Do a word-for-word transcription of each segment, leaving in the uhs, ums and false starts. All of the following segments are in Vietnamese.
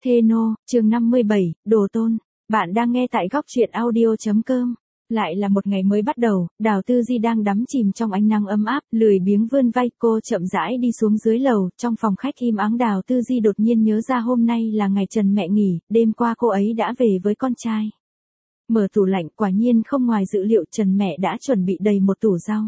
Thê nô, chương năm mươi bảy, Đồ Tôn. Bạn đang nghe tại góc truyện audio.com. Lại là một ngày mới bắt đầu, Đào Tư Di đang đắm chìm trong ánh nắng ấm áp, lười biếng vươn vai, cô chậm rãi đi xuống dưới lầu, trong phòng khách im ắng Đào Tư Di đột nhiên nhớ ra hôm nay là ngày Trần mẹ nghỉ, đêm qua cô ấy đã về với con trai. Mở tủ lạnh, quả nhiên không ngoài dự liệu Trần mẹ đã chuẩn bị đầy một tủ rau.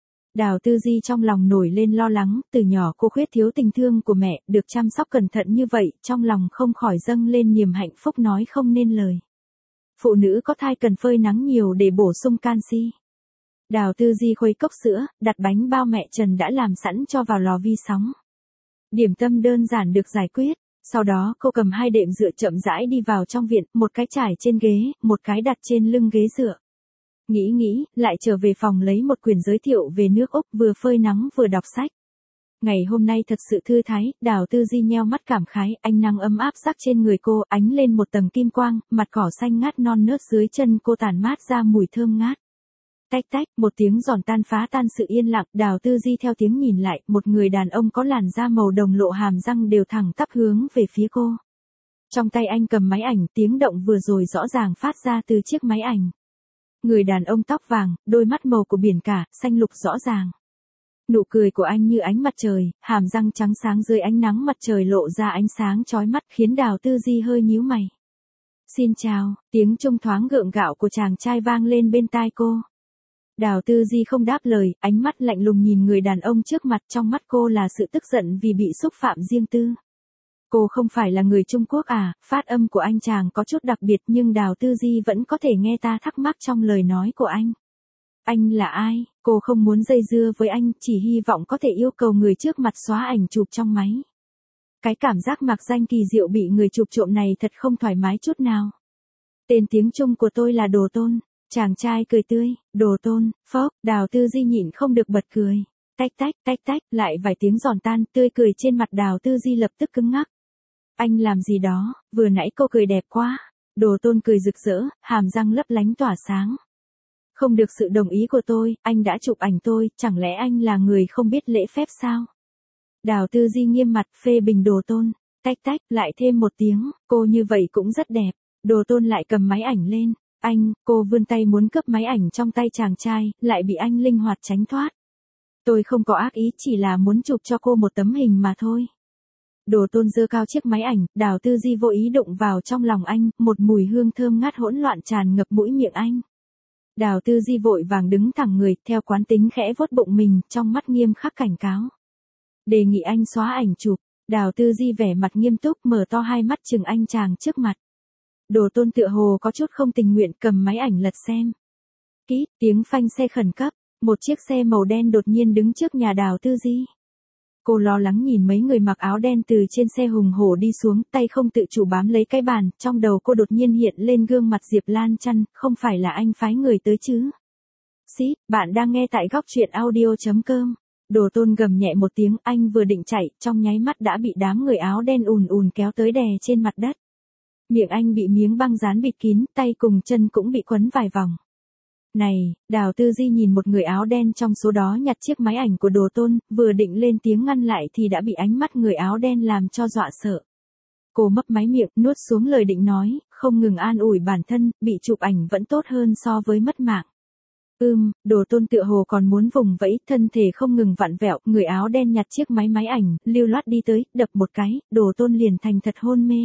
Đào Tư Di trong lòng nổi lên lo lắng, từ nhỏ cô khuyết thiếu tình thương của mẹ, được chăm sóc cẩn thận như vậy, trong lòng không khỏi dâng lên niềm hạnh phúc nói không nên lời. Phụ nữ có thai cần phơi nắng nhiều để bổ sung canxi. Đào Tư Di khuấy cốc sữa, đặt bánh bao mẹ Trần đã làm sẵn cho vào lò vi sóng. Điểm tâm đơn giản được giải quyết, sau đó cô cầm hai đệm dựa chậm rãi đi vào trong viện, một cái trải trên ghế, một cái đặt trên lưng ghế dựa. Nghĩ nghĩ, lại trở về phòng lấy một quyển giới thiệu về nước Úc, vừa phơi nắng vừa đọc sách. Ngày hôm nay thật sự thư thái, Đào Tư Di nheo mắt cảm khái, ánh nắng ấm áp rắc trên người cô, ánh lên một tầng kim quang, mặt cỏ xanh ngát non nớt dưới chân cô tản mát ra mùi thơm ngát. Tách tách, một tiếng giòn tan phá tan sự yên lặng, Đào Tư Di theo tiếng nhìn lại, một người đàn ông có làn da màu đồng lộ hàm răng đều thẳng tắp hướng về phía cô. Trong tay anh cầm máy ảnh, tiếng động vừa rồi rõ ràng phát ra từ chiếc máy ảnh. Người đàn ông tóc vàng, đôi mắt màu của biển cả, xanh lục rõ ràng. Nụ cười của anh như ánh mặt trời, hàm răng trắng sáng dưới ánh nắng mặt trời lộ ra ánh sáng chói mắt khiến Đào Tư Di hơi nhíu mày. Xin chào, tiếng trung thoáng gượng gạo của chàng trai vang lên bên tai cô. Đào Tư Di không đáp lời, ánh mắt lạnh lùng nhìn người đàn ông trước mặt, trong mắt cô là sự tức giận vì bị xúc phạm riêng tư. Cô không phải là người Trung Quốc à, phát âm của anh chàng có chút đặc biệt nhưng Đào Tư Di vẫn có thể nghe ta thắc mắc trong lời nói của anh. Anh là ai? Cô không muốn dây dưa với anh, chỉ hy vọng có thể yêu cầu người trước mặt xóa ảnh chụp trong máy. Cái cảm giác mạc danh kỳ diệu bị người chụp trộm này thật không thoải mái chút nào. Tên tiếng Trung của tôi là Đồ Tôn. Chàng trai cười tươi, Đồ Tôn, phốc, Đào Tư Di nhịn không được bật cười. Tách tách, tách tách, lại vài tiếng giòn tan, tươi cười trên mặt Đào Tư Di lập tức cứng ngắc. Anh làm gì đó, vừa nãy cô cười đẹp quá. Đồ Tôn cười rực rỡ, hàm răng lấp lánh tỏa sáng. Không được sự đồng ý của tôi, anh đã chụp ảnh tôi, chẳng lẽ anh là người không biết lễ phép sao? Đào Tư Di nghiêm mặt phê bình Đồ Tôn. Tách tách, lại thêm một tiếng, cô như vậy cũng rất đẹp. Đồ Tôn lại cầm máy ảnh lên. Anh, cô vươn tay muốn cướp máy ảnh trong tay chàng trai, lại bị anh linh hoạt tránh thoát. Tôi không có ác ý, chỉ là muốn chụp cho cô một tấm hình mà thôi. Đồ Tôn giơ cao chiếc máy ảnh, Đào Tư Di vô ý đụng vào trong lòng anh, một mùi hương thơm ngát hỗn loạn tràn ngập mũi miệng anh. Đào Tư Di vội vàng đứng thẳng người, theo quán tính khẽ vuốt bụng mình, trong mắt nghiêm khắc cảnh cáo. Đề nghị anh xóa ảnh chụp. Đào Tư Di vẻ mặt nghiêm túc, mở to hai mắt trừng anh chàng trước mặt. Đồ Tôn tựa hồ có chút không tình nguyện, cầm máy ảnh lật xem. Kít, tiếng phanh xe khẩn cấp, một chiếc xe màu đen đột nhiên đứng trước nhà Đào Tư Di. Cô lo lắng nhìn mấy người mặc áo đen từ trên xe hùng hổ đi xuống, tay không tự chủ bám lấy cái bàn, trong đầu cô đột nhiên hiện lên gương mặt Diệp Lan Chăn, không phải là anh phái người tới chứ? Xít, bạn đang nghe tại góc truyện audio.com. Đồ Tôn gầm nhẹ một tiếng, anh vừa định chạy, trong nháy mắt đã bị đám người áo đen ùn ùn kéo tới đè trên mặt đất. Miệng anh bị miếng băng dán bịt kín, tay cùng chân cũng bị quấn vài vòng. Này, Đào Tư Di nhìn một người áo đen trong số đó nhặt chiếc máy ảnh của Đồ Tôn, vừa định lên tiếng ngăn lại thì đã bị ánh mắt người áo đen làm cho dọa sợ. Cô mấp máy miệng, nuốt xuống lời định nói, không ngừng an ủi bản thân, bị chụp ảnh vẫn tốt hơn so với mất mạng. Ưm, Đồ Tôn tựa hồ còn muốn vùng vẫy, thân thể không ngừng vặn vẹo, người áo đen nhặt chiếc máy máy ảnh, lưu loát đi tới, đập một cái, Đồ Tôn liền thành thật hôn mê.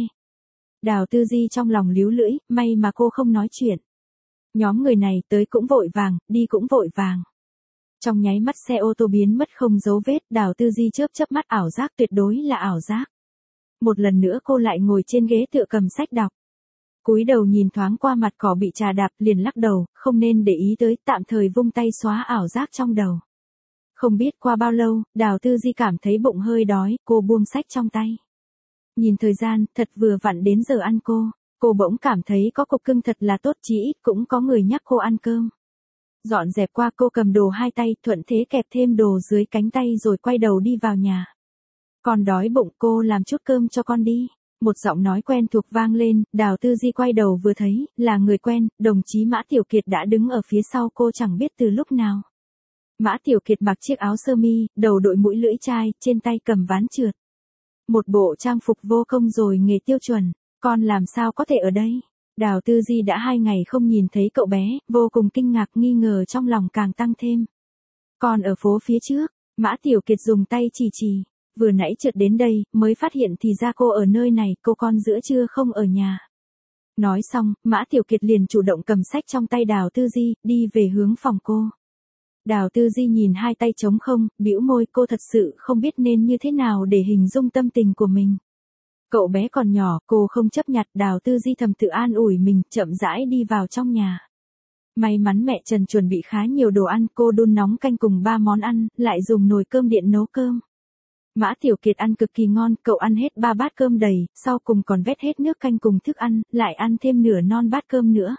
Đào Tư Di trong lòng líu lưỡi, may mà cô không nói chuyện. Nhóm người này tới cũng vội vàng, đi cũng vội vàng. Trong nháy mắt xe ô tô biến mất không dấu vết, Đào Tư Di chớp chớp mắt, ảo giác, tuyệt đối là ảo giác. Một lần nữa cô lại ngồi trên ghế tựa cầm sách đọc. Cúi đầu nhìn thoáng qua mặt cỏ bị trà đạp, liền lắc đầu, không nên để ý tới, tạm thời vung tay xóa ảo giác trong đầu. Không biết qua bao lâu, Đào Tư Di cảm thấy bụng hơi đói, cô buông sách trong tay. Nhìn thời gian, thật vừa vặn đến giờ ăn cô. Cô bỗng cảm thấy có cục cưng thật là tốt, chí ít cũng có người nhắc cô ăn cơm. Dọn dẹp qua, cô cầm đồ hai tay, thuận thế kẹp thêm đồ dưới cánh tay rồi quay đầu đi vào nhà. Con đói bụng, cô làm chút cơm cho con đi. Một giọng nói quen thuộc vang lên, Đào Tư Di quay đầu vừa thấy, là người quen, đồng chí Mã Tiểu Kiệt đã đứng ở phía sau cô chẳng biết từ lúc nào. Mã Tiểu Kiệt mặc chiếc áo sơ mi, đầu đội mũi lưỡi chai, trên tay cầm ván trượt. Một bộ trang phục vô công rồi nghề tiêu chuẩn, con làm sao có thể ở đây? Đào Tư Di đã hai ngày không nhìn thấy cậu bé, vô cùng kinh ngạc nghi ngờ trong lòng càng tăng thêm. Con ở phố phía trước, Mã Tiểu Kiệt dùng tay chỉ chỉ, vừa nãy chợt đến đây, mới phát hiện thì ra cô ở nơi này, cô con giữa trưa không ở nhà. Nói xong, Mã Tiểu Kiệt liền chủ động cầm sách trong tay Đào Tư Di, đi về hướng phòng cô. Đào Tư Di nhìn hai tay trống không, bĩu môi, cô thật sự không biết nên như thế nào để hình dung tâm tình của mình. Cậu bé còn nhỏ, cô không chấp nhặt, Đào Tư Di thầm tự an ủi mình, chậm rãi đi vào trong nhà. May mắn mẹ Trần chuẩn bị khá nhiều đồ ăn, cô đun nóng canh cùng ba món ăn, lại dùng nồi cơm điện nấu cơm. Mã Tiểu Kiệt ăn cực kỳ ngon, cậu ăn hết ba bát cơm đầy, sau cùng còn vét hết nước canh cùng thức ăn, lại ăn thêm nửa non bát cơm nữa.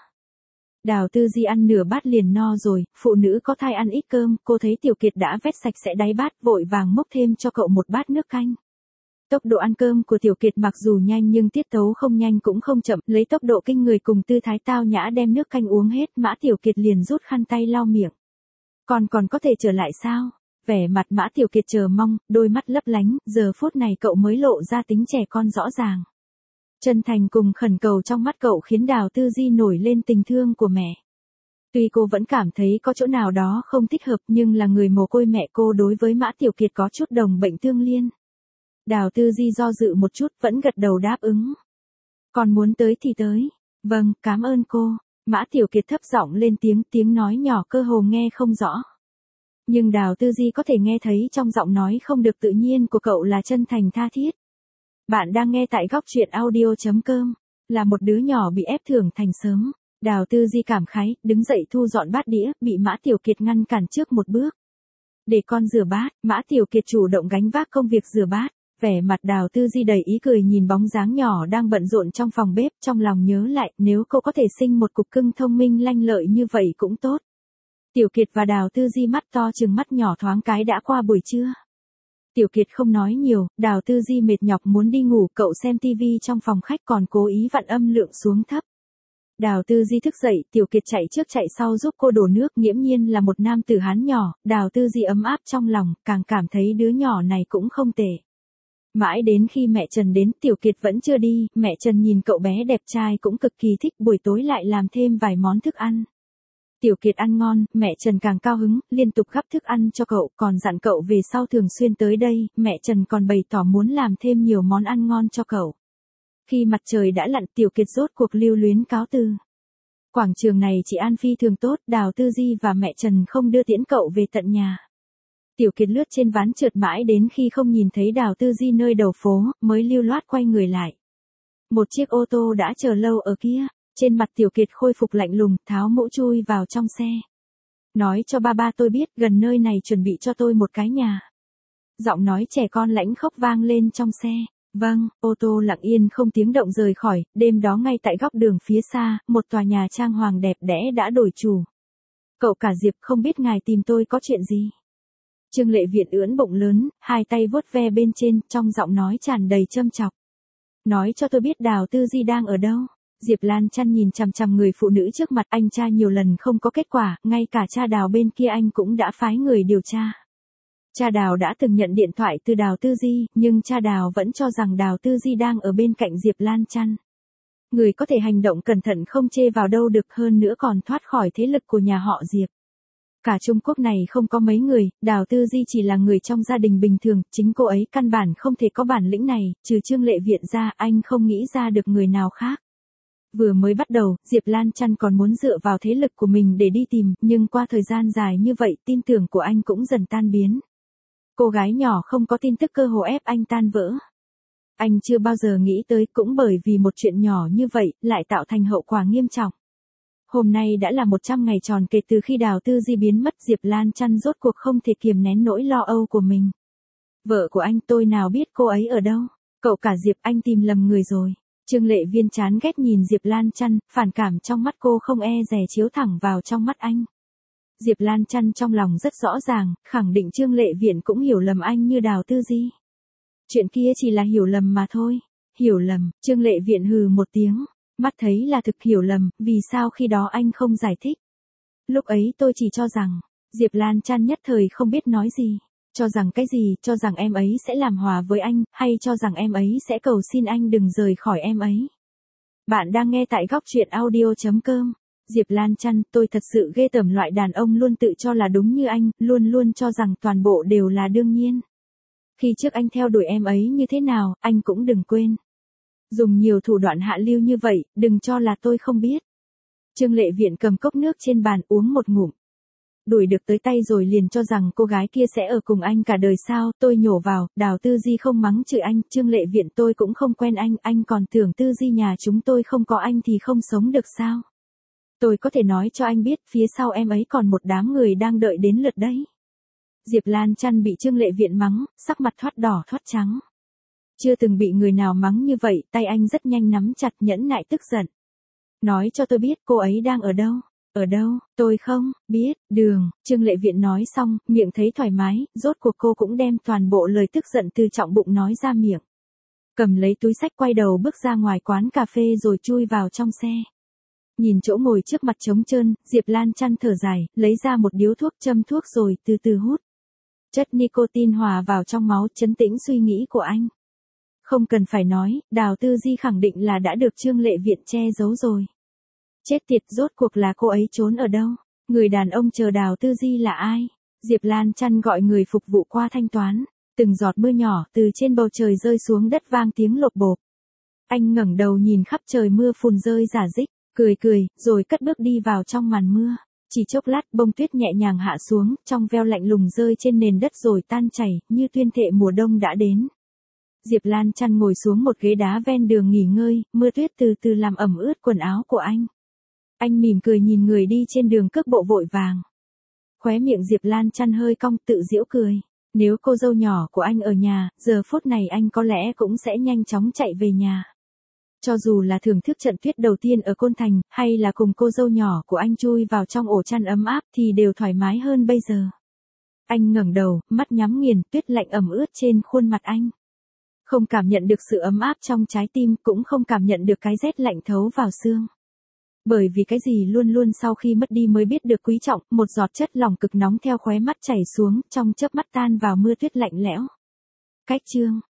Đào Tư Di ăn nửa bát liền no rồi, phụ nữ có thai ăn ít cơm, cô thấy Tiểu Kiệt đã vét sạch sẽ đáy bát, vội vàng múc thêm cho cậu một bát nước canh. Tốc độ ăn cơm của Tiểu Kiệt mặc dù nhanh nhưng tiết tấu không nhanh cũng không chậm, lấy tốc độ kinh người cùng tư thái tao nhã đem nước canh uống hết, Mã Tiểu Kiệt liền rút khăn tay lau miệng. Còn còn có thể trở lại sao? Vẻ mặt Mã Tiểu Kiệt chờ mong, đôi mắt lấp lánh, giờ phút này cậu mới lộ ra tính trẻ con rõ ràng. Chân thành cùng khẩn cầu trong mắt cậu khiến Đào Tư Di nổi lên tình thương của mẹ. Tuy cô vẫn cảm thấy có chỗ nào đó không thích hợp nhưng là người mồ côi mẹ cô đối với Mã Tiểu Kiệt có chút đồng bệnh tương liên. Đào Tư Di do dự một chút vẫn gật đầu đáp ứng. Còn muốn tới thì tới. Vâng, cảm ơn cô. Mã Tiểu Kiệt thấp giọng lên tiếng, tiếng nói nhỏ cơ hồ nghe không rõ. Nhưng Đào Tư Di có thể nghe thấy trong giọng nói không được tự nhiên của cậu là chân thành tha thiết. Bạn đang nghe tại góc truyện audio chấm com, là một đứa nhỏ bị ép trưởng thành sớm. Đào Tư Di cảm khái, đứng dậy thu dọn bát đĩa, bị Mã Tiểu Kiệt ngăn cản trước một bước. Để con rửa bát, Mã Tiểu Kiệt chủ động gánh vác công việc rửa bát. Vẻ mặt Đào Tư Di đầy ý cười nhìn bóng dáng nhỏ đang bận rộn trong phòng bếp, trong lòng nhớ lại, nếu cô có thể sinh một cục cưng thông minh lanh lợi như vậy cũng tốt. Tiểu Kiệt và Đào Tư Di mắt to chừng mắt nhỏ thoáng cái đã qua buổi trưa. Tiểu Kiệt không nói nhiều, Đào Tư Di mệt nhọc muốn đi ngủ, cậu xem tivi trong phòng khách còn cố ý vặn âm lượng xuống thấp. Đào Tư Di thức dậy, Tiểu Kiệt chạy trước chạy sau giúp cô đổ nước, nghiễm nhiên là một nam tử Hán nhỏ, Đào Tư Di ấm áp trong lòng, càng cảm thấy đứa nhỏ này cũng không tệ. Mãi đến khi mẹ Trần đến, Tiểu Kiệt vẫn chưa đi, mẹ Trần nhìn cậu bé đẹp trai cũng cực kỳ thích, buổi tối lại làm thêm vài món thức ăn. Tiểu Kiệt ăn ngon, mẹ Trần càng cao hứng, liên tục gắp thức ăn cho cậu, còn dặn cậu về sau thường xuyên tới đây, mẹ Trần còn bày tỏ muốn làm thêm nhiều món ăn ngon cho cậu. Khi mặt trời đã lặn, Tiểu Kiệt rốt cuộc lưu luyến cáo từ. Quảng trường này chỉ an phi thường tốt, Đào Tư Di và mẹ Trần không đưa tiễn cậu về tận nhà. Tiểu Kiệt lướt trên ván trượt mãi đến khi không nhìn thấy Đào Tư Di nơi đầu phố, mới lưu loát quay người lại. Một chiếc ô tô đã chờ lâu ở kia, trên mặt Tiểu Kiệt khôi phục lạnh lùng, tháo mũ chui vào trong xe. Nói cho ba ba tôi biết, gần nơi này chuẩn bị cho tôi một cái nhà. Giọng nói trẻ con lãnh khốc vang lên trong xe. Vâng, ô tô lặng yên không tiếng động rời khỏi, đêm đó ngay tại góc đường phía xa, một tòa nhà trang hoàng đẹp đẽ đã đổi chủ. Cậu cả Diệp, không biết ngài tìm tôi có chuyện gì? Trương Lệ Viện ưỡn bụng lớn, hai tay vuốt ve bên trên, trong giọng nói tràn đầy châm chọc. Nói cho tôi biết Đào Tư Di đang ở đâu? Diệp Lan Chăn nhìn chằm chằm người phụ nữ trước mặt, anh tra nhiều lần không có kết quả, ngay cả cha Đào bên kia anh cũng đã phái người điều tra. Cha Đào đã từng nhận điện thoại từ Đào Tư Di, nhưng cha Đào vẫn cho rằng Đào Tư Di đang ở bên cạnh Diệp Lan Chăn. Người có thể hành động cẩn thận không chê vào đâu được, hơn nữa còn thoát khỏi thế lực của nhà họ Diệp. Cả Trung Quốc này không có mấy người, Đào Tư Di chỉ là người trong gia đình bình thường, chính cô ấy căn bản không thể có bản lĩnh này, trừ Trương Lệ Viện ra, anh không nghĩ ra được người nào khác. Vừa mới bắt đầu, Diệp Lan Chăn còn muốn dựa vào thế lực của mình để đi tìm, nhưng qua thời gian dài như vậy, tin tưởng của anh cũng dần tan biến. Cô gái nhỏ không có tin tức cơ hồ ép anh tan vỡ. Anh chưa bao giờ nghĩ tới, cũng bởi vì một chuyện nhỏ như vậy, lại tạo thành hậu quả nghiêm trọng. Hôm nay đã là một trăm ngày tròn kể từ khi Đào Tư Di biến mất, Diệp Lan Chăn rốt cuộc không thể kiềm nén nỗi lo âu của mình. Vợ của anh, tôi nào biết cô ấy ở đâu? Cậu cả Diệp, anh tìm lầm người rồi. Trương Lệ Viên chán ghét nhìn Diệp Lan Chăn, phản cảm trong mắt cô không e dè chiếu thẳng vào trong mắt anh. Diệp Lan Chăn trong lòng rất rõ ràng, khẳng định Trương Lệ Viện cũng hiểu lầm anh như Đào Tư Di. Chuyện kia chỉ là hiểu lầm mà thôi. Hiểu lầm, Trương Lệ Viện hừ một tiếng. Mắt thấy là thực hiểu lầm, vì sao khi đó anh không giải thích? Lúc ấy tôi chỉ cho rằng, Diệp Lan Chăn nhất thời không biết nói gì. Cho rằng cái gì, cho rằng em ấy sẽ làm hòa với anh, hay cho rằng em ấy sẽ cầu xin anh đừng rời khỏi em ấy. Bạn đang nghe tại góc truyện audio chấm com. Diệp Lan Chăn, tôi thật sự ghê tởm loại đàn ông luôn tự cho là đúng như anh, luôn luôn cho rằng toàn bộ đều là đương nhiên. Khi trước anh theo đuổi em ấy như thế nào, anh cũng đừng quên. Dùng nhiều thủ đoạn hạ lưu như vậy, đừng cho là tôi không biết. Trương Lệ Viện cầm cốc nước trên bàn uống một ngụm. Đuổi được tới tay rồi liền cho rằng cô gái kia sẽ ở cùng anh cả đời sao, tôi nhổ vào, Đào Tư Di không mắng chửi anh, Trương Lệ Viện tôi cũng không quen anh, anh còn tưởng Tư Di nhà chúng tôi không có anh thì không sống được sao. Tôi có thể nói cho anh biết, phía sau em ấy còn một đám người đang đợi đến lượt đấy. Diệp Lan Chăn bị Trương Lệ Viện mắng, sắc mặt thoát đỏ thoát trắng. Chưa từng bị người nào mắng như vậy, tay anh rất nhanh nắm chặt nhẫn nại tức giận. Nói cho tôi biết cô ấy đang ở đâu. Ở đâu, tôi không biết, đường, Trương Lệ Viện nói xong, miệng thấy thoải mái, rốt cuộc cô cũng đem toàn bộ lời tức giận từ trong bụng nói ra miệng. Cầm lấy túi xách quay đầu bước ra ngoài quán cà phê rồi chui vào trong xe. Nhìn chỗ ngồi trước mặt trống trơn, Diệp Lan Chăn thở dài, lấy ra một điếu thuốc châm thuốc rồi từ từ hút. Chất nicotine hòa vào trong máu trấn tĩnh suy nghĩ của anh. Không cần phải nói, Đào Tư Di khẳng định là đã được Trương Lệ Viện che giấu rồi. Chết tiệt, rốt cuộc là cô ấy trốn ở đâu? Người đàn ông chờ Đào Tư Di là ai? Diệp Lan Chăn gọi người phục vụ qua thanh toán. Từng giọt mưa nhỏ từ trên bầu trời rơi xuống đất vang tiếng lộp bộp. Anh ngẩng đầu nhìn khắp trời mưa phùn rơi rả rích, cười cười, rồi cất bước đi vào trong màn mưa. Chỉ chốc lát bông tuyết nhẹ nhàng hạ xuống, trong veo lạnh lùng rơi trên nền đất rồi tan chảy, như tuyên thệ mùa đông đã đến. Diệp Lan Chăn ngồi xuống một ghế đá ven đường nghỉ ngơi, mưa tuyết từ từ làm ẩm ướt quần áo của anh. Anh mỉm cười nhìn người đi trên đường cước bộ vội vàng. Khóe miệng Diệp Lan Chăn hơi cong tự giễu cười. Nếu cô dâu nhỏ của anh ở nhà, giờ phút này anh có lẽ cũng sẽ nhanh chóng chạy về nhà. Cho dù là thưởng thức trận tuyết đầu tiên ở Côn Thành, hay là cùng cô dâu nhỏ của anh chui vào trong ổ chăn ấm áp thì đều thoải mái hơn bây giờ. Anh ngẩng đầu, mắt nhắm nghiền, tuyết lạnh ẩm ướt trên khuôn mặt anh. Không cảm nhận được sự ấm áp trong trái tim, cũng không cảm nhận được cái rét lạnh thấu vào xương. Bởi vì cái gì luôn luôn sau khi mất đi mới biết được quý trọng, một giọt chất lỏng cực nóng theo khóe mắt chảy xuống, trong chớp mắt tan vào mưa tuyết lạnh lẽo. Cách chương